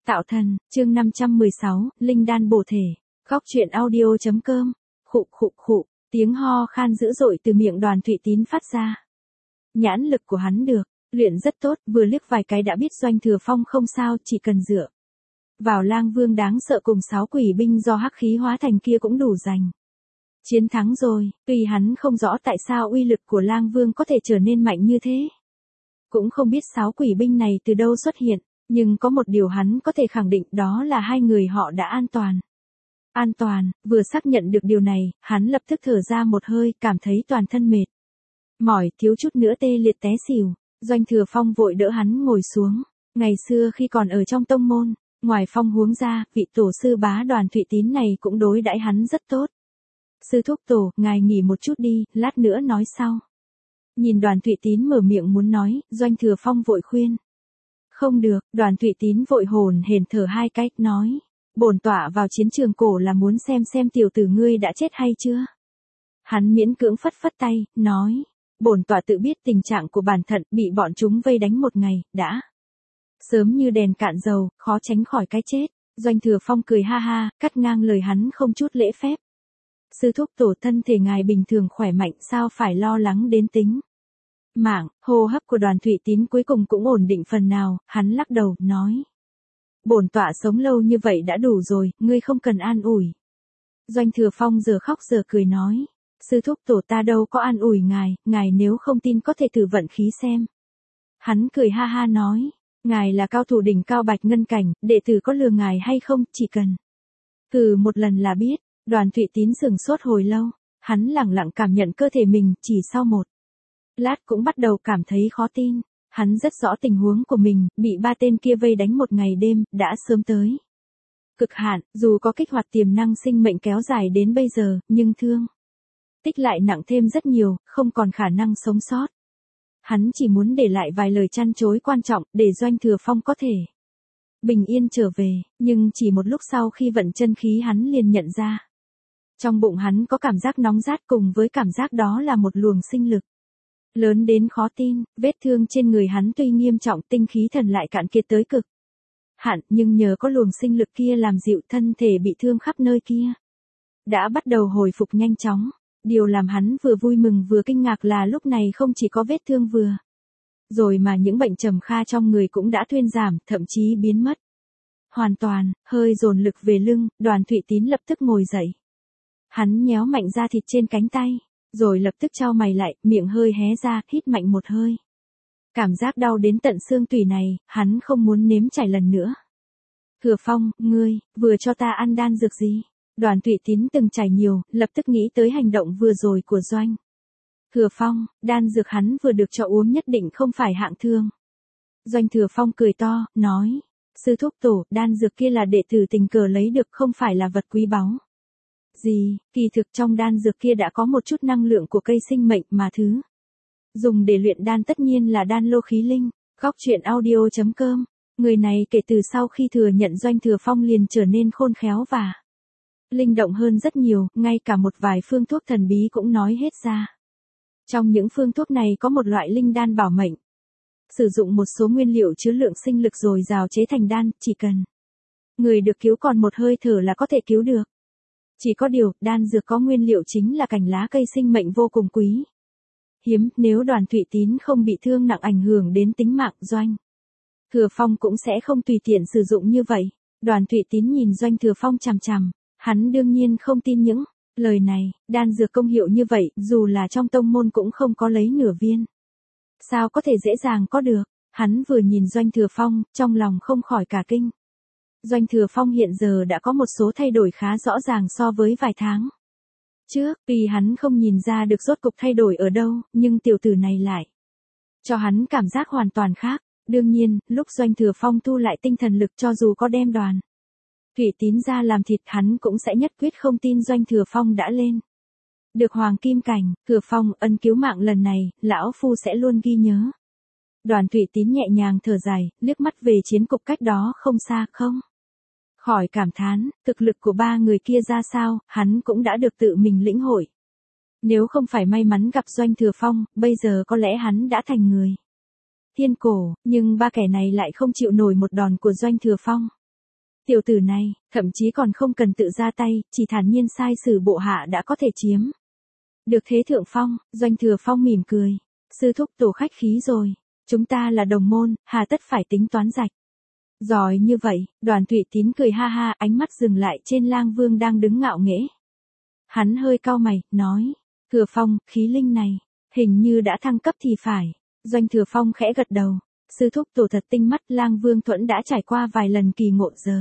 Tạo thần, chương 516, Linh đan bổ thể. Góc truyện audio.com. Khụ, tiếng ho khan dữ dội từ miệng Đoàn Thụy Tín phát ra. Nhãn lực của hắn được, luyện rất tốt, vừa liếc vài cái đã biết Doanh Thừa Phong không sao, chỉ cần dựa vào Lang Vương đáng sợ cùng 6 quỷ binh do hắc khí hóa thành kia cũng đủ giành chiến thắng rồi. Tuy hắn không rõ tại sao uy lực của Lang Vương có thể trở nên mạnh như thế, cũng không biết 6 quỷ binh này từ đâu xuất hiện, nhưng có một điều hắn có thể khẳng định, đó là hai người họ đã an toàn. An toàn, vừa xác nhận được điều này, hắn lập tức thở ra một hơi, cảm thấy toàn thân mệt mỏi, thiếu chút nữa tê liệt té xỉu. Doanh Thừa Phong vội đỡ hắn ngồi xuống. Ngày xưa khi còn ở trong tông môn, ngoài Phong huống ra, vị tổ sư bá Đoàn Thụy Tín này cũng đối đãi hắn rất tốt. Sư thúc tổ, ngài nghỉ một chút đi, lát nữa nói sau. Nhìn Đoàn Thụy Tín mở miệng muốn nói, Doanh Thừa Phong vội khuyên. Không được, Đoàn Thụy Tín vội hồn hển thở hai cái, nói. Bổn tọa vào chiến trường cổ là muốn xem tiểu tử ngươi đã chết hay chưa. Hắn miễn cưỡng phất tay, nói. Bổn tọa tự biết tình trạng của bản thận, bị bọn chúng vây đánh một ngày, đã sớm như đèn cạn dầu, khó tránh khỏi cái chết. Doanh Thừa Phong cười ha ha, cắt ngang lời hắn không chút lễ phép. Sư thúc tổ, thân thể ngài bình thường khỏe mạnh, sao phải lo lắng đến tính mạng. Hô hấp của Đoàn Thụy Tín cuối cùng cũng ổn định phần nào, hắn lắc đầu, nói. Bổn tọa sống lâu như vậy đã đủ rồi, ngươi không cần an ủi. Doanh Thừa Phong giờ khóc giờ cười nói. Sư thúc tổ, ta đâu có an ủi ngài nếu không tin có thể thử vận khí xem. Hắn cười ha ha nói. Ngài là cao thủ đỉnh cao bạch ngân cảnh, đệ tử có lừa ngài hay không, chỉ cần thử một lần là biết. Đoàn Thụy Tín sững sốt hồi lâu, hắn lẳng lặng cảm nhận cơ thể mình, chỉ sau một lát cũng bắt đầu cảm thấy khó tin. Hắn rất rõ tình huống của mình, bị 3 tên kia vây đánh một ngày đêm, đã sớm tới cực hạn, dù có kích hoạt tiềm năng sinh mệnh kéo dài đến bây giờ, nhưng thương tích lại nặng thêm rất nhiều, không còn khả năng sống sót. Hắn chỉ muốn để lại vài lời trăn trối quan trọng, để Doanh Thừa Phong có thể bình yên trở về, nhưng chỉ một lúc sau khi vận chân khí hắn liền nhận ra. Trong bụng hắn có cảm giác nóng rát, cùng với cảm giác đó là một luồng sinh lực lớn đến khó tin. Vết thương trên người hắn tuy nghiêm trọng, tinh khí thần lại cạn kiệt tới cực hạn, nhưng nhờ có luồng sinh lực kia làm dịu, thân thể bị thương khắp nơi kia đã bắt đầu hồi phục nhanh chóng. Điều làm hắn vừa vui mừng vừa kinh ngạc là lúc này không chỉ có vết thương vừa rồi mà những bệnh trầm kha trong người cũng đã thuyên giảm, thậm chí biến mất hoàn toàn. Hơi dồn lực về lưng, Đoàn Thụy Tín lập tức ngồi dậy. Hắn nhéo mạnh da thịt trên cánh tay, rồi lập tức chau mày lại, miệng hơi hé ra, hít mạnh một hơi. Cảm giác đau đến tận xương tủy này, hắn không muốn nếm trải lần nữa. Thừa Phong, ngươi vừa cho ta ăn đan dược gì? Đoàn Thụy Tín từng trải nhiều, lập tức nghĩ tới hành động vừa rồi của Doanh Thừa Phong. Đan dược hắn vừa được cho uống nhất định không phải hạng thương. Doanh Thừa Phong cười to, nói. Sư thúc tổ, đan dược kia là đệ tử tình cờ lấy được, không phải là vật quý báu gì. Kỳ thực trong đan dược kia đã có một chút năng lượng của cây sinh mệnh, mà thứ dùng để luyện đan tất nhiên là đan lô khí linh. Góc truyện audio.com. Người này kể từ sau khi thừa nhận Doanh Thừa Phong liền trở nên khôn khéo và linh động hơn rất nhiều, ngay cả một vài phương thuốc thần bí cũng nói hết ra. Trong những phương thuốc này có một loại linh đan bảo mệnh. Sử dụng một số nguyên liệu chứa lượng sinh lực dồi dào chế thành đan, chỉ cần người được cứu còn một hơi thở là có thể cứu được. Chỉ có điều, đan dược có nguyên liệu chính là cành lá cây sinh mệnh vô cùng quý hiếm, nếu Đoàn Thụy Tín không bị thương nặng ảnh hưởng đến tính mạng, Doanh Thừa Phong cũng sẽ không tùy tiện sử dụng như vậy. Đoàn Thụy Tín nhìn Doanh Thừa Phong chằm chằm, hắn đương nhiên không tin những lời này. Đan dược công hiệu như vậy, dù là trong tông môn cũng không có lấy nửa viên. Sao có thể dễ dàng có được? Hắn vừa nhìn Doanh Thừa Phong, trong lòng không khỏi cả kinh. Doanh Thừa Phong hiện giờ đã có một số thay đổi khá rõ ràng so với vài tháng trước. Tuy hắn không nhìn ra được rốt cục thay đổi ở đâu, nhưng tiểu tử này lại cho hắn cảm giác hoàn toàn khác. Đương nhiên, lúc Doanh Thừa Phong thu lại tinh thần lực, cho dù có đem Đoàn Thụy Tín ra làm thịt, hắn cũng sẽ nhất quyết không tin Doanh Thừa Phong đã lên được hoàng kim cảnh. Thừa Phong, ân cứu mạng lần này, lão phu sẽ luôn ghi nhớ. Đoàn Thụy Tín nhẹ nhàng thở dài, liếc mắt về chiến cục cách đó không xa, không khỏi cảm thán, thực lực của 3 người kia ra sao, hắn cũng đã được tự mình lĩnh hội. Nếu không phải may mắn gặp Doanh Thừa Phong, bây giờ có lẽ hắn đã thành người thiên cổ, nhưng 3 kẻ này lại không chịu nổi một đòn của Doanh Thừa Phong. Tiểu tử này, thậm chí còn không cần tự ra tay, chỉ thản nhiên sai sử bộ hạ đã có thể chiếm. Được thế thượng phong, Doanh Thừa Phong mỉm cười. Sư thúc tổ khách khí rồi. Chúng ta là đồng môn, hà tất phải tính toán rạch. Giỏi như vậy, Đoàn Thụy Tín cười ha ha, ánh mắt dừng lại trên Lang Vương đang đứng ngạo nghễ. Hắn hơi cau mày, nói. Thừa Phong, khí linh này, hình như đã thăng cấp thì phải. Doanh Thừa Phong khẽ gật đầu. Sư thúc tổ thật tinh mắt, Lang Vương Thuẫn đã trải qua vài lần kỳ ngộ giờ.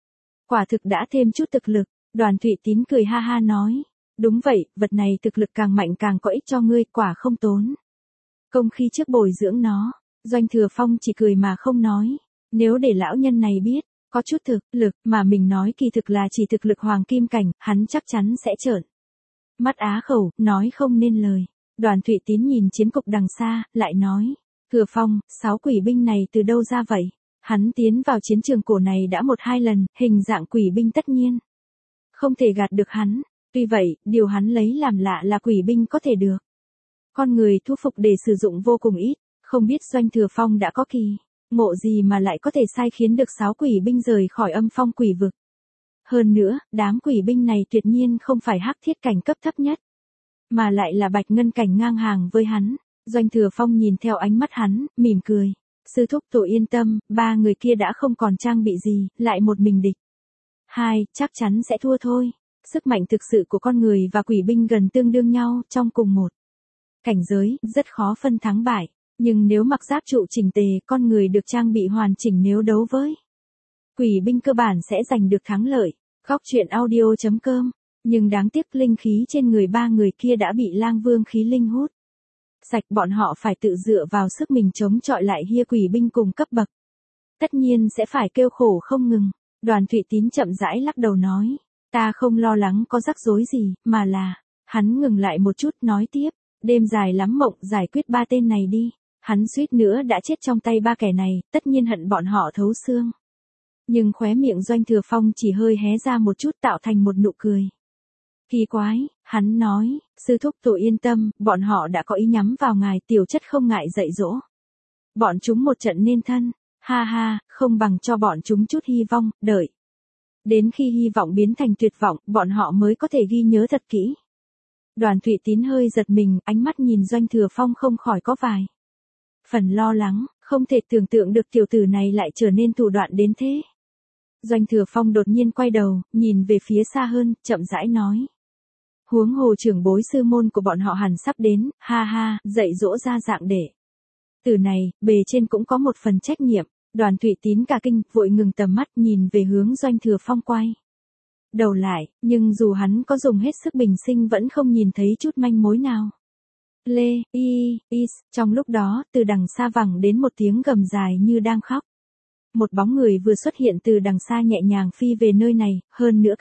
Quả thực đã thêm chút thực lực. Đoàn Thụy Tín cười ha ha nói. Đúng vậy, vật này thực lực càng mạnh càng có ích cho ngươi, quả không tốn công khi trước bồi dưỡng nó. Doanh Thừa Phong chỉ cười mà không nói. Nếu để lão nhân này biết, có chút thực lực mà mình nói kỳ thực là chỉ thực lực hoàng kim cảnh, hắn chắc chắn sẽ trợn mắt á khẩu, nói không nên lời. Đoàn Thụy Tín nhìn chiến cục đằng xa, lại nói. Thừa Phong, 6 quỷ binh này từ đâu ra vậy? Hắn tiến vào chiến trường cổ này đã 1-2 lần, hình dạng quỷ binh tất nhiên không thể gạt được hắn. Tuy vậy, điều hắn lấy làm lạ là quỷ binh có thể được con người thu phục để sử dụng vô cùng ít. Không biết Doanh Thừa Phong đã có kỳ ngộ gì mà lại có thể sai khiến được 6 quỷ binh rời khỏi âm phong quỷ vực. Hơn nữa, đám quỷ binh này tuyệt nhiên không phải hắc thiết cảnh cấp thấp nhất, mà lại là bạch ngân cảnh ngang hàng với hắn. Doanh Thừa Phong nhìn theo ánh mắt hắn, mỉm cười. Sư thúc tổ yên tâm, 3 người kia đã không còn trang bị gì, lại một mình địch. 2, chắc chắn sẽ thua thôi. Sức mạnh thực sự của con người và quỷ binh gần tương đương nhau trong cùng một cảnh giới, rất khó phân thắng bại. Nhưng nếu mặc giáp trụ chỉnh tề, con người được trang bị hoàn chỉnh nếu đấu với quỷ binh cơ bản sẽ giành được thắng lợi. Góc truyện audio.com. Nhưng đáng tiếc linh khí trên người 3 người kia đã bị Lang Vương khí linh hút sạch, bọn họ phải tự dựa vào sức mình chống chọi lại hia quỷ binh cùng cấp bậc. Tất nhiên sẽ phải kêu khổ không ngừng. Đoàn Thụy Tín chậm rãi lắc đầu nói. Ta không lo lắng có rắc rối gì, mà là. Hắn ngừng lại một chút nói tiếp. Đêm dài lắm mộng, giải quyết 3 tên này đi. Hắn suýt nữa đã chết trong tay 3 kẻ này, tất nhiên hận bọn họ thấu xương. Nhưng khóe miệng Doanh Thừa Phong chỉ hơi hé ra một chút tạo thành một nụ cười. Kỳ quái, hắn nói, sư thúc tổ yên tâm, bọn họ đã có ý nhắm vào ngài, tiểu chất không ngại dạy dỗ. Bọn chúng một trận nên thân, ha ha, không bằng cho bọn chúng chút hy vọng, đợi. Đến khi hy vọng biến thành tuyệt vọng, bọn họ mới có thể ghi nhớ thật kỹ. Đoàn Thụy Tín hơi giật mình, ánh mắt nhìn Doanh Thừa Phong không khỏi có vài phần lo lắng, không thể tưởng tượng được tiểu tử này lại trở nên thủ đoạn đến thế. Doanh Thừa Phong đột nhiên quay đầu, nhìn về phía xa hơn, chậm rãi nói. Huống hồ trưởng bối sư môn của bọn họ hẳn sắp đến, ha ha, dạy dỗ ra dạng để. Từ này, bề trên cũng có một phần trách nhiệm. Đoàn Thụy Tín cả kinh, vội ngừng tầm mắt nhìn về hướng Doanh Thừa Phong quay đầu lại, nhưng dù hắn có dùng hết sức bình sinh vẫn không nhìn thấy chút manh mối nào. Lê, trong lúc đó, từ đằng xa vẳng đến một tiếng gầm dài như đang khóc. Một bóng người vừa xuất hiện từ đằng xa nhẹ nhàng phi về nơi này, hơn nữa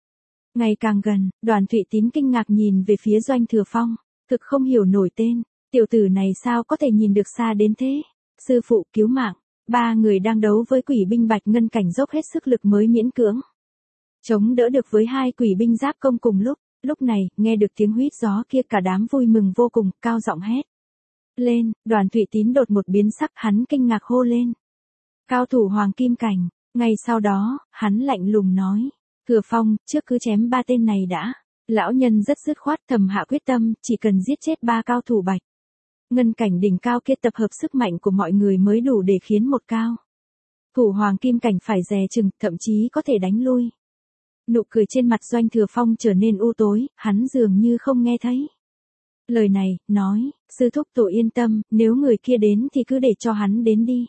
ngày càng gần. Đoàn Thụy Tín kinh ngạc nhìn về phía Doanh Thừa Phong, thực không hiểu nổi tên, tiểu tử này sao có thể nhìn được xa đến thế. Sư phụ cứu mạng, 3 người đang đấu với quỷ binh bạch ngân cảnh dốc hết sức lực mới miễn cưỡng chống đỡ được với 2 quỷ binh giáp công cùng lúc. Lúc này, nghe được tiếng huýt gió kia cả đám vui mừng vô cùng, cao giọng hét lên. Đoàn Thụy Tín đột một biến sắc, hắn kinh ngạc hô lên. Cao thủ hoàng kim cảnh. Ngay sau đó, hắn lạnh lùng nói. Thừa Phong, trước cứ chém 3 tên này đã. Lão nhân rất dứt khoát, thầm hạ quyết tâm, chỉ cần giết chết 3 cao thủ bạch ngân cảnh đỉnh cao kia, tập hợp sức mạnh của mọi người mới đủ để khiến một cao thủ hoàng kim cảnh phải dè chừng, thậm chí có thể đánh lui. Nụ cười trên mặt Doanh Thừa Phong trở nên u tối, hắn dường như không nghe thấy lời này, nói. Sư thúc tổ yên tâm, nếu người kia đến thì cứ để cho hắn đến đi.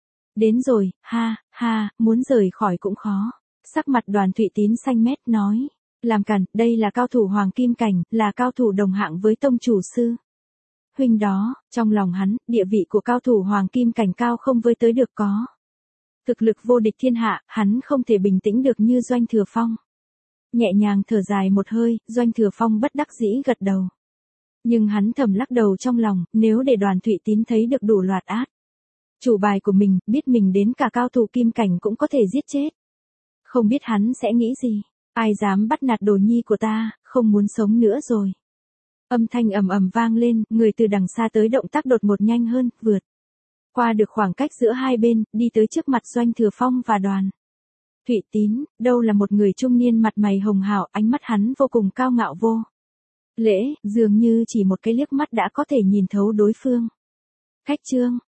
Đến rồi, ha, ha, muốn rời khỏi cũng khó. Sắc mặt Đoàn Thụy Tín xanh mét nói. Làm cản, đây là cao thủ hoàng kim cảnh, là cao thủ đồng hạng với tông chủ sư huynh đó. Trong lòng hắn, địa vị của cao thủ hoàng kim cảnh cao không với tới được có thực lực vô địch thiên hạ, hắn không thể bình tĩnh được như Doanh Thừa Phong. Nhẹ nhàng thở dài một hơi, Doanh Thừa Phong bất đắc dĩ gật đầu. Nhưng hắn thầm lắc đầu trong lòng, nếu để Đoàn Thụy Tín thấy được đủ loạt át chủ bài của mình, biết mình đến cả cao thủ kim cảnh cũng có thể giết chết, không biết hắn sẽ nghĩ gì. Ai dám bắt nạt đồ nhi của ta, không muốn sống nữa rồi. Âm thanh ầm ầm vang lên, người từ đằng xa tới động tác đột một nhanh hơn, vượt qua được khoảng cách giữa hai bên, đi tới trước mặt Doanh Thừa Phong và Đoàn Thụy Tín, đâu là một người trung niên mặt mày hồng hào, ánh mắt hắn vô cùng cao ngạo vô lễ, dường như chỉ một cái liếc mắt đã có thể nhìn thấu đối phương. Khách Trương,